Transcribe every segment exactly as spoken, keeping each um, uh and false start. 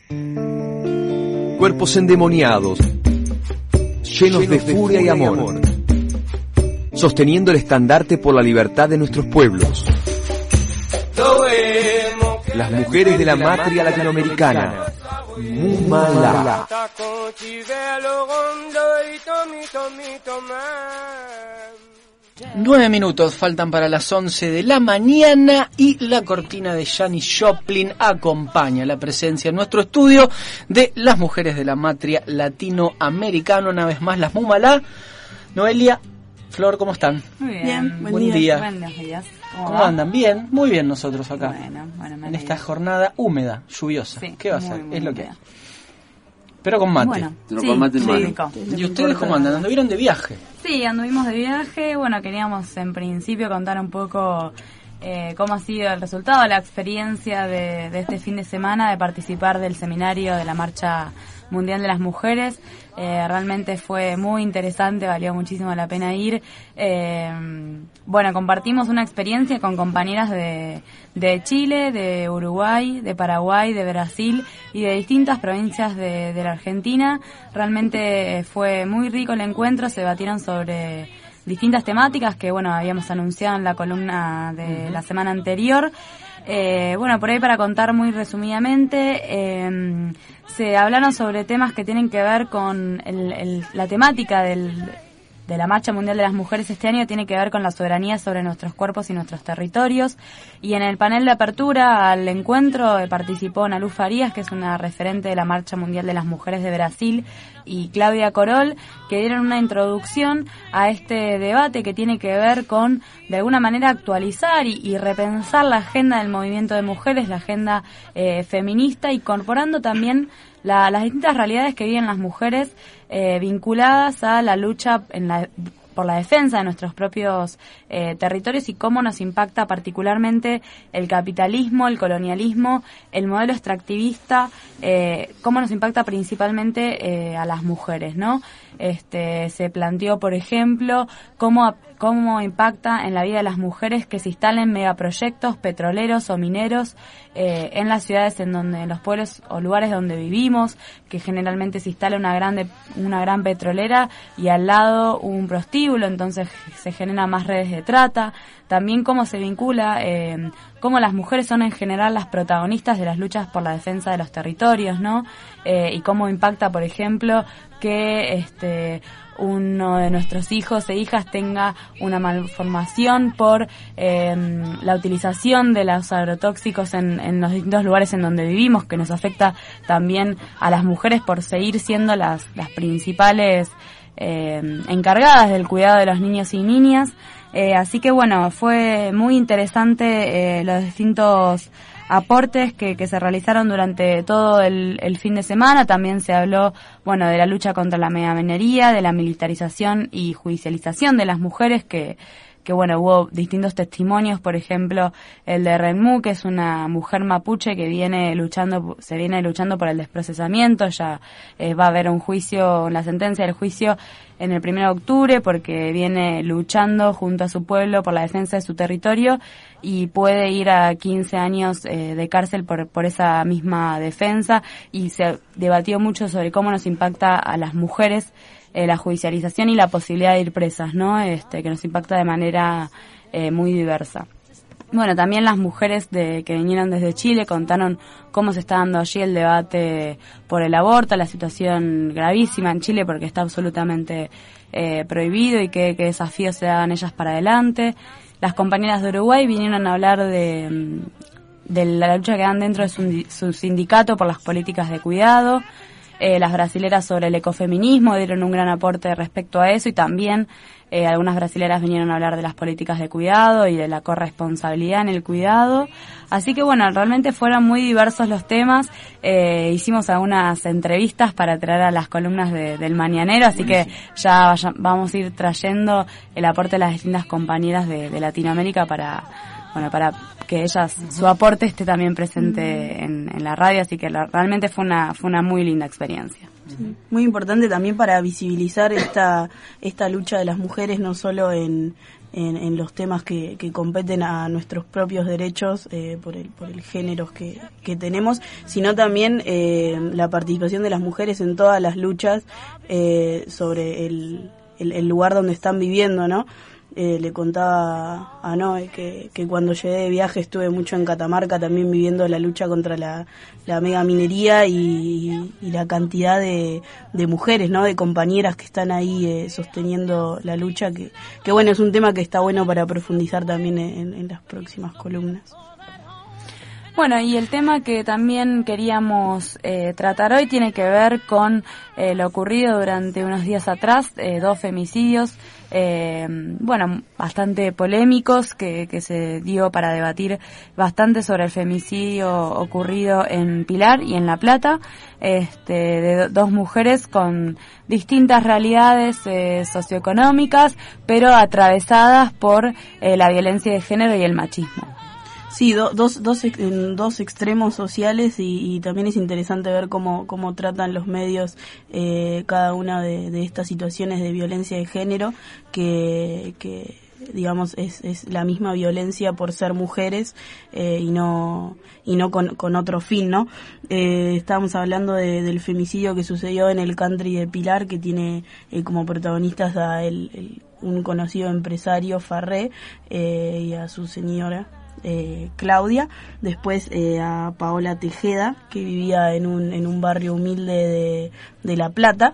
Cuerpos endemoniados, llenos de furia y amor, sosteniendo el estandarte por la libertad de nuestros pueblos. Las mujeres de la matria latinoamericana, Mumala. Nueve minutos faltan para las once de la mañana y la cortina de Janis Joplin acompaña la presencia en nuestro estudio de las mujeres de la matria latinoamericana, una vez más las Mumala. Noelia, Flor, ¿cómo están? Muy bien, bien buen, buen día. día. Buenos días. ¿Cómo, ¿Cómo va? andan? Bien, muy bien nosotros acá. Bueno, bueno, en esta jornada húmeda, lluviosa. Sí, ¿Qué va a muy, ser? muy Es lo que húmeda. es. Pero con mate. Bueno, Pero sí, con mate en muy mano. rico. ¿Y ustedes cómo andan? ¿Anduvieron de viaje? Sí, anduvimos de viaje. Bueno, queríamos en principio contar un poco eh, cómo ha sido el resultado, la experiencia de, de este fin de semana de participar del seminario de la Marcha Mundial de las Mujeres. Eh, realmente fue muy interesante, valió muchísimo la pena ir. Eh, bueno, compartimos una experiencia con compañeras de, de Chile, de Uruguay, de Paraguay, de Brasil y de distintas provincias de, de la Argentina. Realmente fue muy rico el encuentro, se debatieron sobre distintas temáticas que, bueno, habíamos anunciado en la columna de uh-huh. la semana anterior. Eh, bueno, por ahí para contar muy resumidamente, eh, se hablaron sobre temas que tienen que ver con el, el, la temática del, de la Marcha Mundial de las Mujeres este año, tiene que ver con la soberanía sobre nuestros cuerpos y nuestros territorios. Y en el panel de apertura al encuentro eh, participó Nalu Farías, que es una referente de la Marcha Mundial de las Mujeres de Brasil, y Claudia Corol, que dieron una introducción a este debate que tiene que ver con, de alguna manera, actualizar y, y repensar la agenda del movimiento de mujeres, la agenda eh, feminista, incorporando también la, las distintas realidades que viven las mujeres eh, vinculadas a la lucha en la por la defensa de nuestros propios eh, territorios y cómo nos impacta particularmente el capitalismo, el colonialismo, el modelo extractivista, eh, cómo nos impacta principalmente eh, a las mujeres, ¿no? Este, se planteó, por ejemplo, cómo, cómo impacta en la vida de las mujeres que se instalen megaproyectos petroleros o mineros eh, en las ciudades, en donde, en los pueblos o lugares donde vivimos, que generalmente se instala una grande, una gran petrolera y al lado un prostíbulo, entonces se generan más redes de trata. También cómo se vincula, eh, cómo las mujeres son en general las protagonistas de las luchas por la defensa de los territorios, ¿no? Eh, y cómo impacta, por ejemplo, que este uno de nuestros hijos e hijas tenga una malformación por eh, la utilización de los agrotóxicos en, en los distintos lugares en donde vivimos, que nos afecta también a las mujeres por seguir siendo las, las principales eh, encargadas del cuidado de los niños y niñas. Eh, así que bueno, fue muy interesante eh, los distintos aportes que, que se realizaron durante todo el, el fin de semana. También se habló, bueno, de la lucha contra la megaminería, de la militarización y judicialización de las mujeres, que, que bueno, hubo distintos testimonios, por ejemplo, el de Renmu, que es una mujer mapuche que viene luchando, se viene luchando por el desprocesamiento. Ya eh, va a haber un juicio, la sentencia del juicio en el primero de octubre, porque viene luchando junto a su pueblo por la defensa de su territorio y puede ir a quince años eh, de cárcel por, por esa misma defensa. Y se debatió mucho sobre cómo nos impacta a las mujeres eh, la judicialización y la posibilidad de ir presas, ¿no? Este, que nos impacta de manera eh, muy diversa. Bueno, también las mujeres de que vinieron desde Chile contaron cómo se está dando allí el debate por el aborto, la situación gravísima en Chile porque está absolutamente eh, prohibido y qué, qué desafíos se dan ellas para adelante. Las compañeras de Uruguay vinieron a hablar de, de la lucha que dan dentro de su, su sindicato por las políticas de cuidado. Eh, las brasileras sobre el ecofeminismo dieron un gran aporte respecto a eso, y también eh, algunas brasileras vinieron a hablar de las políticas de cuidado y de la corresponsabilidad en el cuidado. Así que bueno, realmente fueron muy diversos los temas. Eh, hicimos algunas entrevistas para traer a las columnas de, del Mañanero, así que ya vaya, vamos a ir trayendo el aporte de las distintas compañeras de, de Latinoamérica para... bueno, para que ellas, su aporte esté también presente en, en la radio, así que la, realmente fue una fue una muy linda experiencia. Sí. Muy importante también para visibilizar esta esta lucha de las mujeres, no solo en en, en los temas que, que competen a nuestros propios derechos eh, por el por el género que, que tenemos, sino también eh, la participación de las mujeres en todas las luchas eh, sobre el, el, el lugar donde están viviendo, ¿no? Eh, le contaba a Noé que, que cuando llegué de viaje estuve mucho en Catamarca también viviendo la lucha contra la, la mega minería y, y la cantidad de, de mujeres, ¿no? De compañeras que están ahí eh, sosteniendo la lucha, que, que bueno, es un tema que está bueno para profundizar también en, en las próximas columnas. Bueno, y el tema que también queríamos eh, tratar hoy tiene que ver con eh, lo ocurrido durante unos días atrás, eh, dos femicidios, eh, bueno, bastante polémicos, que, que se dio para debatir bastante sobre el femicidio ocurrido en Pilar y en La Plata, este, de do, dos mujeres con distintas realidades eh, socioeconómicas, pero atravesadas por eh, la violencia de género y el machismo. Sí, do, dos, dos, en dos extremos sociales y, y también es interesante ver cómo, cómo tratan los medios eh, cada una de, de estas situaciones de violencia de género, que, que digamos es, es la misma violencia por ser mujeres eh, y no y no con, con otro fin, ¿no? Eh, estábamos hablando de, del femicidio que sucedió en el country de Pilar, que tiene eh, como protagonistas a el, el, un conocido empresario, Farré, eh, y a su señora. Eh, Claudia, después eh, a Paola Tejeda, que vivía en un en un barrio humilde de, de La Plata.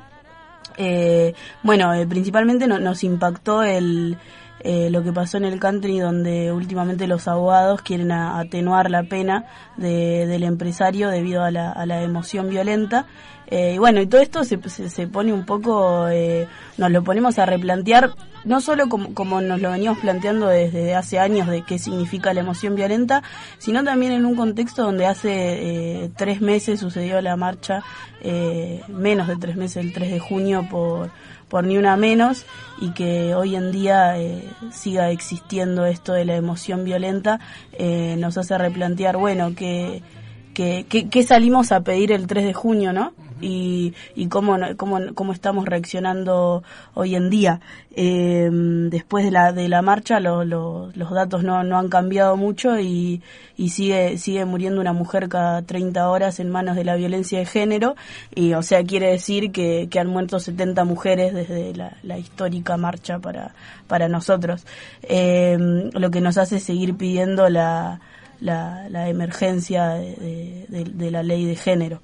Eh, bueno, eh, principalmente no, nos impactó el eh, lo que pasó en el country, donde últimamente los abogados quieren a, atenuar la pena de, del empresario debido a la, a la emoción violenta. Eh, y bueno, y todo esto se, se, se pone un poco, eh, nos lo ponemos a replantear, no solo como, como nos lo venimos planteando desde hace años de qué significa la emoción violenta, sino también en un contexto donde hace eh, tres meses sucedió la marcha, eh, menos de tres meses, el tres de junio, por, por Ni Una Menos, y que hoy en día eh, siga existiendo esto de la emoción violenta, eh, nos hace replantear, bueno, que... que, que, que salimos a pedir el tres de junio, ¿no? Y, y cómo, cómo, cómo estamos reaccionando hoy en día. Eh, después de la, de la marcha lo, lo, los datos no, no han cambiado mucho y, y sigue, sigue muriendo una mujer cada treinta horas en manos de la violencia de género, y o sea, quiere decir que, que han muerto setenta mujeres desde la, la histórica marcha para, para nosotros. Eh, lo que nos hace seguir pidiendo la La, la emergencia de, de, de la ley de género.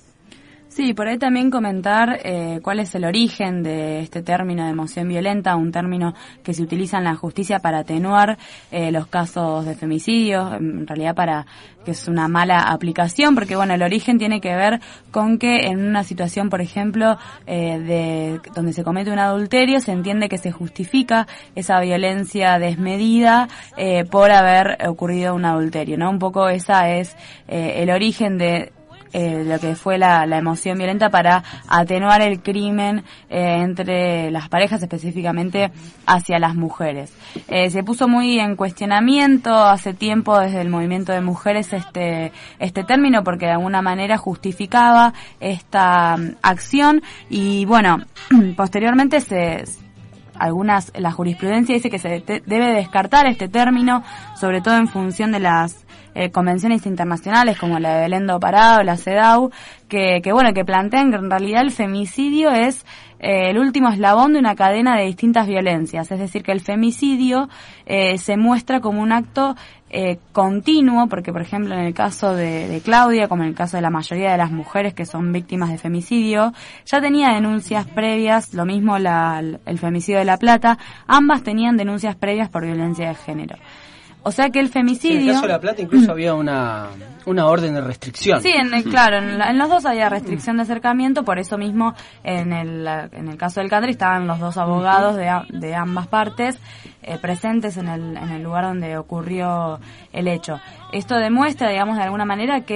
Sí, por ahí también comentar eh, cuál es el origen de este término de emoción violenta, un término que se utiliza en la justicia para atenuar eh, los casos de femicidios, en realidad para que es una mala aplicación, porque bueno, el origen tiene que ver con que en una situación, por ejemplo, eh, de donde se comete un adulterio, se entiende que se justifica esa violencia desmedida eh, por haber ocurrido un adulterio, ¿no? Un poco esa es eh, el origen de Eh, lo que fue la, la emoción violenta para atenuar el crimen eh, entre las parejas, específicamente hacia las mujeres. Eh, se puso muy en cuestionamiento hace tiempo desde el movimiento de mujeres este este término, porque de alguna manera justificaba esta um, acción, y bueno, posteriormente se algunas la jurisprudencia dice que se te, debe descartar este término, sobre todo en función de las Eh, convenciones internacionales como la de Belén do Pará o la CEDAW, que, que bueno, que plantean que en realidad el femicidio es eh, el último eslabón de una cadena de distintas violencias, es decir, que el femicidio eh, se muestra como un acto eh, continuo, porque por ejemplo en el caso de, de Claudia, como en el caso de la mayoría de las mujeres que son víctimas de femicidio, ya tenía denuncias previas, lo mismo la, el femicidio de La Plata, ambas tenían denuncias previas por violencia de género. O sea que el femicidio... En el caso de La Plata incluso había una una orden de restricción. Sí, en el, claro, en, la, en los dos había restricción de acercamiento, por eso mismo en el en el caso del country estaban los dos abogados de, de ambas partes eh, presentes en el en el lugar donde ocurrió el hecho. Esto demuestra, digamos, de alguna manera que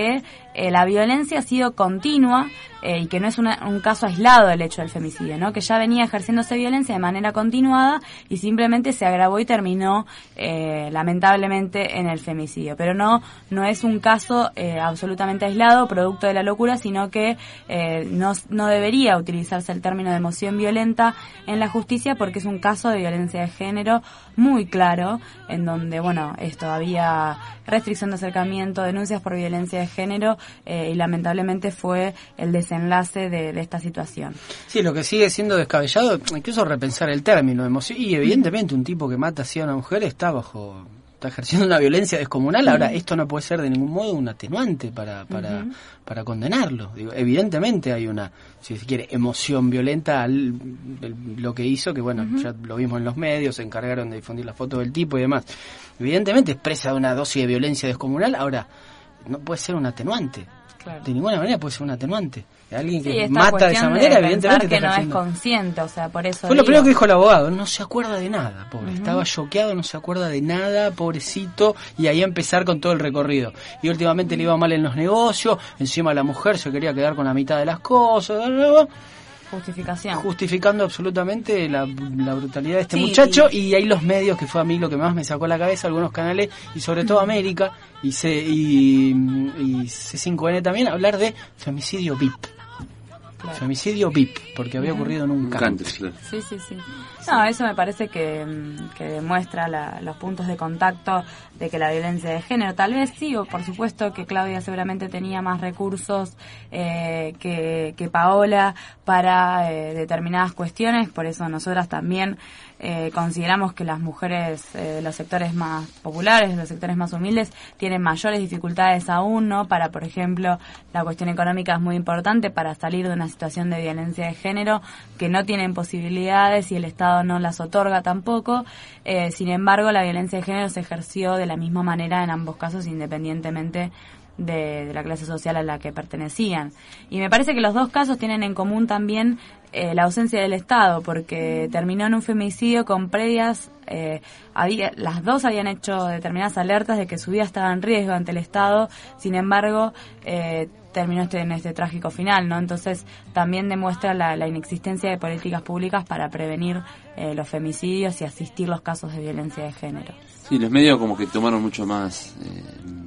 eh, la violencia ha sido continua eh, y que no es una, un caso aislado el hecho del femicidio, ¿no? Que ya venía ejerciéndose violencia de manera continuada y simplemente se agravó y terminó eh, lamentablemente en el femicidio. Pero no no es un caso eh, absolutamente aislado, producto de la locura, sino que eh, no, no debería utilizarse el término de emoción violenta en la justicia porque es un caso de violencia de género muy claro, en donde, bueno, esto había restricción de acercamiento, denuncias por violencia de género eh, y lamentablemente fue el desenlace de, de esta situación. Sí, lo que sigue siendo descabellado, incluso repensar el término de emoción, y evidentemente un tipo que mata así a una mujer está bajo, está ejerciendo una violencia descomunal. Ahora, esto no puede ser de ningún modo un atenuante para para, uh-huh. para condenarlo. Digo, evidentemente hay una, si se quiere, emoción violenta al el, lo que hizo, que bueno, uh-huh. ya lo vimos en los medios, se encargaron de difundir la foto del tipo y demás. Evidentemente expresa una dosis de violencia descomunal. Ahora, no puede ser un atenuante. Claro. De ninguna manera puede ser un atenuante. Alguien que sí, mata de esa manera, de evidentemente que está no haciendo... es consciente, o sea, por eso fue lo digo. primero que dijo el abogado, no se acuerda de nada, pobre, uh-huh. estaba choqueado, no se acuerda de nada, pobrecito, y ahí a empezar con todo el recorrido. Y últimamente le iba mal en los negocios, encima la mujer se quería quedar con la mitad de las cosas, justificación. Justificando absolutamente la, la brutalidad de este sí, muchacho, y... y ahí los medios, que fue a mí lo que más me sacó la cabeza, algunos canales, y sobre todo América, y, C, y, y C cinco N también, hablar de femicidio V I P. Claro. Femicidio V I P, porque había ocurrido en un, un country. country. Sí, sí, sí. No, eso me parece que, que demuestra la, los puntos de contacto de que la violencia de género, tal vez sí, o por supuesto que Claudia seguramente tenía más recursos eh, que, que Paola para eh, determinadas cuestiones, por eso nosotras también eh, consideramos que las mujeres eh, de los sectores más populares, de los sectores más humildes, tienen mayores dificultades aún, ¿no? Para, por ejemplo, la cuestión económica es muy importante para salir de una situación de violencia de género, que no tienen posibilidades y el Estado no las otorga tampoco. Eh, sin embargo, la violencia de género se ejerció de la misma manera en ambos casos, independientemente de, de la clase social a la que pertenecían. Y me parece que los dos casos tienen en común también eh, la ausencia del Estado, porque terminó en un femicidio con previas, eh, había, las dos habían hecho determinadas alertas de que su vida estaba en riesgo ante el Estado. Sin embargo, eh, terminó este, en este trágico final, ¿no? Entonces también demuestra la, la inexistencia de políticas públicas para prevenir eh, los femicidios y asistir los casos de violencia de género. Sí, los medios como que tomaron mucho más eh,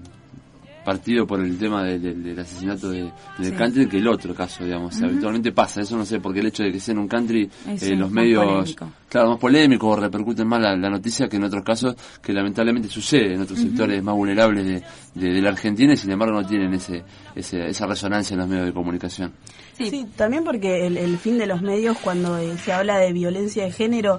partido por el tema de, de, del asesinato de, del sí. country que el otro caso, digamos. Uh-huh. Habitualmente pasa, eso no sé, porque el hecho de que sea en un country, eh, sí, los medios, polémico. claro, más polémicos o repercuten más la, la noticia que en otros casos que lamentablemente sucede en otros uh-huh. sectores más vulnerables de, de, de la Argentina y sin embargo no tienen ese, ese esa resonancia en los medios de comunicación. Sí, sí también porque el, el fin de los medios cuando eh, se habla de violencia de género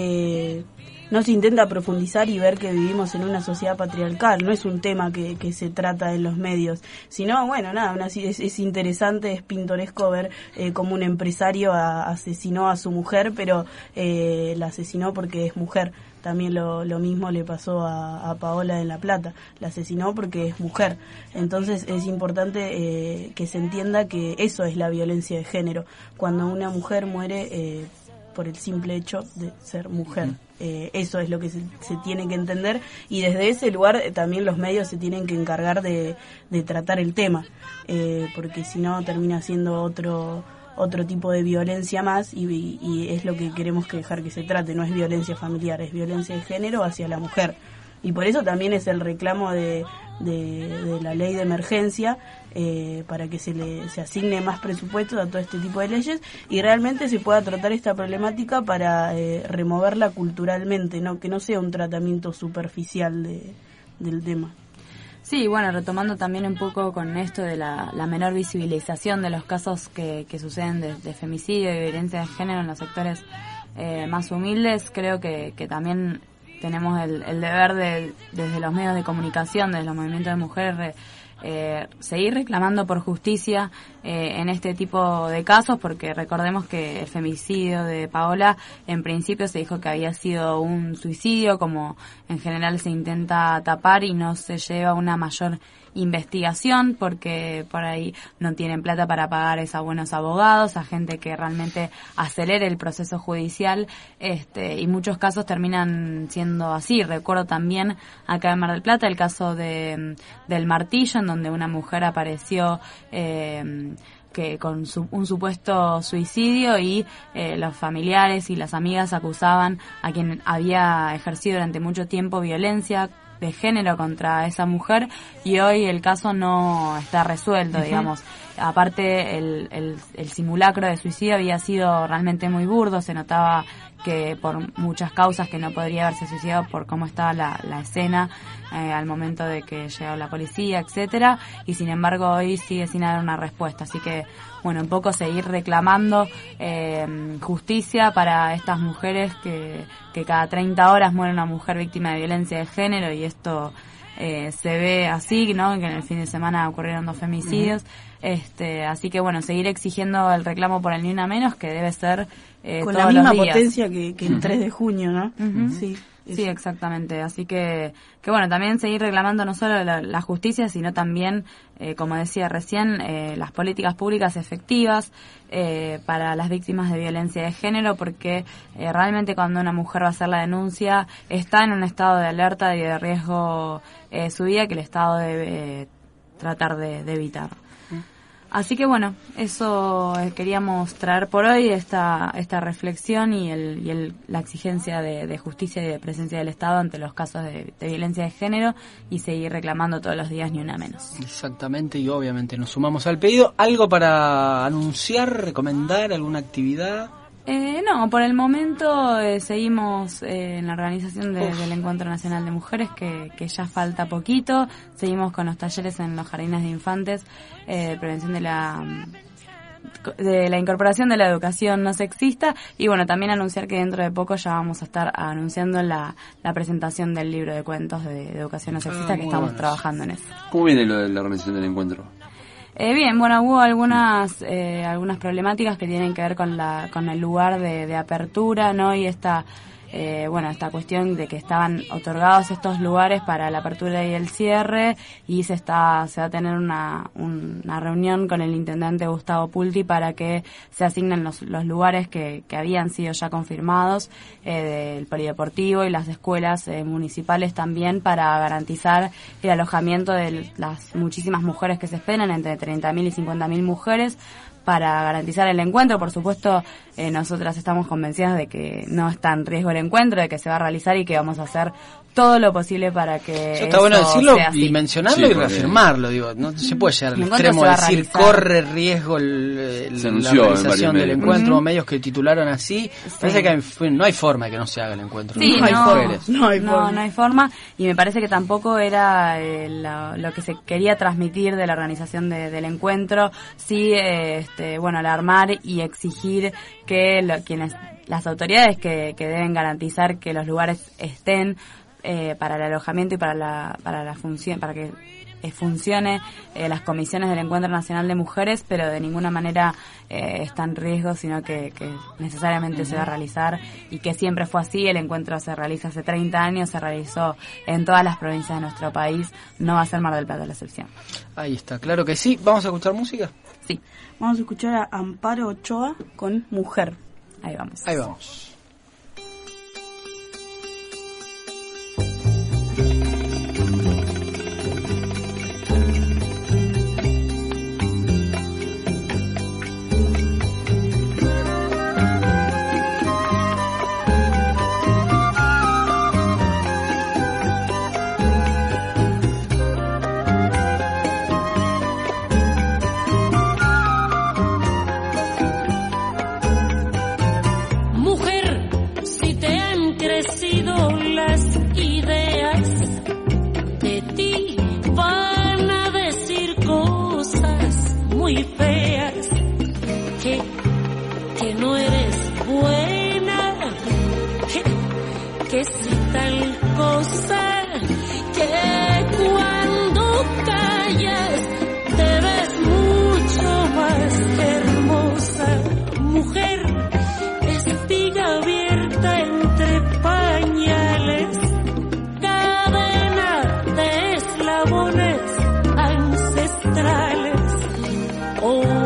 eh, no se intenta profundizar y ver que vivimos en una sociedad patriarcal, no es un tema que, que se trata en los medios, sino, bueno, nada, una, es, es interesante, es pintoresco ver eh, cómo un empresario a, asesinó a su mujer, pero eh, la asesinó porque es mujer. También lo, lo mismo le pasó a, a Paola en La Plata, la asesinó porque es mujer. Entonces es importante eh, que se entienda que eso es la violencia de género, cuando una mujer muere eh, por el simple hecho de ser mujer. Eh, eso es lo que se, se tiene que entender y desde ese lugar eh, también los medios se tienen que encargar de, de tratar el tema, eh, porque si no termina siendo otro otro tipo de violencia más y, y, y es lo que queremos que dejar que se trate, no es violencia familiar, es violencia de género hacia la mujer. Y por eso también es el reclamo de, de, de la ley de emergencia eh, para que se le se asigne más presupuesto a todo este tipo de leyes y realmente se pueda tratar esta problemática para eh, removerla culturalmente, no que no sea un tratamiento superficial de, del tema. Sí, bueno, retomando también un poco con esto de la, la menor visibilización de los casos que, que suceden de, de femicidio y violencia de género en los sectores eh, más humildes, creo que, que también tenemos el, el deber de, desde los medios de comunicación, desde los movimientos de mujeres, eh, seguir reclamando por justicia eh, en este tipo de casos, porque recordemos que el femicidio de Paola en principio se dijo que había sido un suicidio, como en general se intenta tapar y no se lleva una mayor investigación porque por ahí no tienen plata para pagar a buenos abogados, a gente que realmente acelere el proceso judicial, este, y muchos casos terminan siendo así. Recuerdo también acá en Mar del Plata el caso de del Martillo, en donde una mujer apareció eh, que con su, un supuesto suicidio y eh, los familiares y las amigas acusaban a quien había ejercido durante mucho tiempo violencia de género contra esa mujer, y hoy el caso no está resuelto, uh-huh. digamos. Aparte, el, el, el simulacro de suicidio había sido realmente muy burdo, se notaba que por muchas causas que no podría haberse suicidado por cómo estaba la, la escena eh, al momento de que llegó la policía, etcétera, y sin embargo hoy sigue sin haber una respuesta. Así que, bueno, un poco seguir reclamando eh, justicia para estas mujeres que, que cada treinta horas muere una mujer víctima de violencia de género, y esto eh, se ve así, ¿no? Que en el fin de semana ocurrieron dos femicidios. Uh-huh. Este, así que bueno, seguir exigiendo el reclamo por el Ni Una Menos, que debe ser eh, con todos la misma los días. potencia que, que el tres de junio, ¿no? Uh-huh. Sí, sí, exactamente. Así que, que bueno, también seguir reclamando no solo la, la justicia, sino también, eh, como decía recién, eh, las políticas públicas efectivas eh, para las víctimas de violencia de género, porque eh, realmente cuando una mujer va a hacer la denuncia está en un estado de alerta y de riesgo eh, su vida, que el Estado debe eh, tratar de, de evitar. Así que bueno, eso queríamos traer por hoy, esta esta reflexión y el y el la exigencia de, de justicia y de presencia del Estado ante los casos de, de violencia de género, y seguir reclamando todos los días Ni Una Menos. Exactamente, y obviamente nos sumamos al pedido. ¿Algo para anunciar, recomendar, alguna actividad? Eh, no, por el momento eh, seguimos eh, en la organización de, del Encuentro Nacional de Mujeres, que, que ya falta poquito. Seguimos con los talleres en los jardines de infantes, eh, prevención de la de la incorporación de la educación no sexista, y bueno, también anunciar que dentro de poco ya vamos a estar anunciando la, la presentación del libro de cuentos de, de educación no sexista, ah, que estamos bueno. trabajando en eso. ¿Cómo viene lo de la organización del encuentro? Eh, bien, bueno, hubo algunas eh, algunas problemáticas que tienen que ver con la con el lugar de, de apertura, ¿no? Y esta eh, bueno, esta cuestión de que estaban otorgados estos lugares para la apertura y el cierre, y se está se va a tener una una reunión con el intendente Gustavo Pulti para que se asignen los los lugares que que habían sido ya confirmados eh, del polideportivo y las escuelas eh, municipales también, para garantizar el alojamiento de las muchísimas mujeres que se esperan, entre treinta mil y cincuenta mil mujeres, para garantizar el encuentro. Por supuesto, eh, nosotras estamos convencidas de que no está en riesgo el encuentro, de que se va a realizar y que vamos a hacer todo lo posible para que eso está bueno decirlo y mencionarlo, sí, y reafirmarlo. Digo, no se puede llegar al extremo de decir corre riesgo el, el, la realización del encuentro. Uh-huh. Medios que titularon así, sí. Parece que hay, no hay forma de que no se haga el encuentro. Sí, no, hay no, forma. no hay forma. No, no hay forma, y me parece que tampoco era eh, lo, lo que se quería transmitir de la organización de, del encuentro. Sí, eh, este, bueno, alarmar y exigir que lo, quienes las autoridades que, que deben garantizar que los lugares estén Eh, para el alojamiento y para la para la función para que eh, funcione eh, las comisiones del Encuentro Nacional de Mujeres, pero de ninguna manera eh, está en riesgo, sino que, que necesariamente uh-huh. se va a realizar, y que siempre fue así. El encuentro se realiza hace treinta años, se realizó en todas las provincias de nuestro país, no va a ser Mar del Plata la excepción. Ahí está, claro que sí. ¿Vamos a escuchar música? Sí. Vamos a escuchar a Amparo Ochoa con Mujer. Ahí vamos. Ahí vamos. Oh